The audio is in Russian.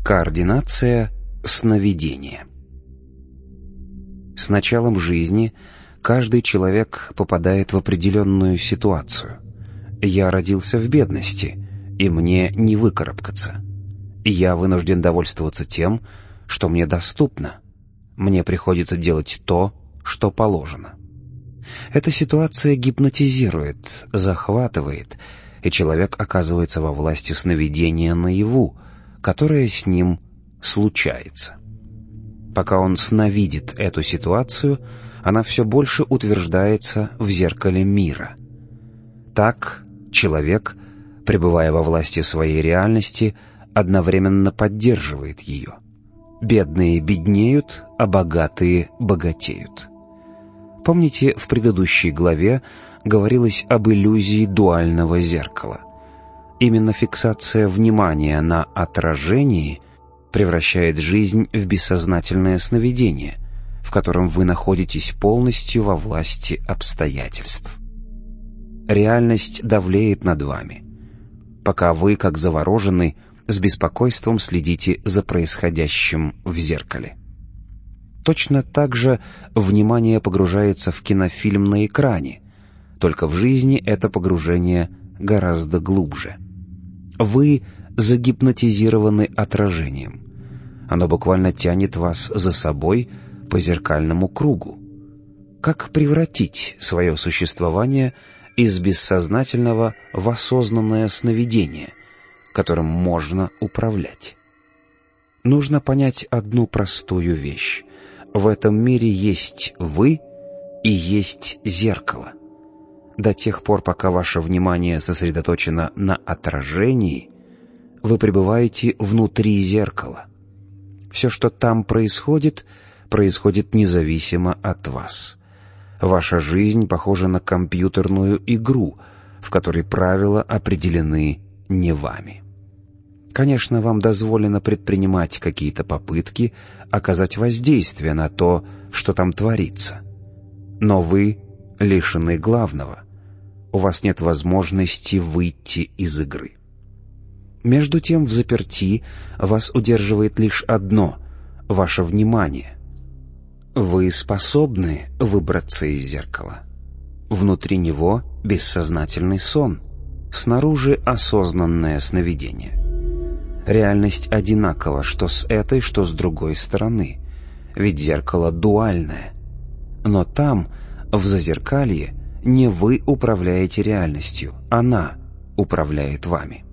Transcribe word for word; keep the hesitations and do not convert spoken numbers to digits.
Координация сновидения. С началом жизни каждый человек попадает в определенную ситуацию. Я родился в бедности, и мне не выкарабкаться. Я вынужден довольствоваться тем, что мне доступно. Мне приходится делать то, что положено. Эта ситуация гипнотизирует, захватывает, и человек оказывается во власти сновидения наяву, которое с ним случается. Пока он сновидит эту ситуацию, она все больше утверждается в зеркале мира. Так человек, пребывая во власти своей реальности, одновременно поддерживает ее. Бедные беднеют, а богатые богатеют. Помните, в предыдущей главе говорилось об иллюзии дуального зеркала. Именно фиксация внимания на отражении превращает жизнь в бессознательное сновидение, в котором вы находитесь полностью во власти обстоятельств. Реальность давлеет над вами, пока вы, как завороженный, с беспокойством следите за происходящим в зеркале. Точно так же внимание погружается в кинофильм на экране, только в жизни это погружение гораздо глубже. Вы загипнотизированы отражением. Оно буквально тянет вас за собой по зеркальному кругу. Как превратить свое существование из бессознательного в осознанное сновидение, которым можно управлять? Нужно понять одну простую вещь. В этом мире есть вы и есть зеркало. До тех пор, пока ваше внимание сосредоточено на отражении, вы пребываете внутри зеркала. Все, что там происходит, происходит независимо от вас. Ваша жизнь похожа на компьютерную игру, в которой правила определены не вами. Конечно, вам дозволено предпринимать какие-то попытки оказать воздействие на то, что там творится. Но вы лишены главного. У вас нет возможности выйти из игры. Между тем, в заперти вас удерживает лишь одно — ваше внимание. Вы способны выбраться из зеркала. Внутри него бессознательный сон, снаружи осознанное сновидение. Реальность одинакова что с этой, что с другой стороны, ведь зеркало дуальное. Но там, в зазеркалье, не вы управляете реальностью, она управляет вами.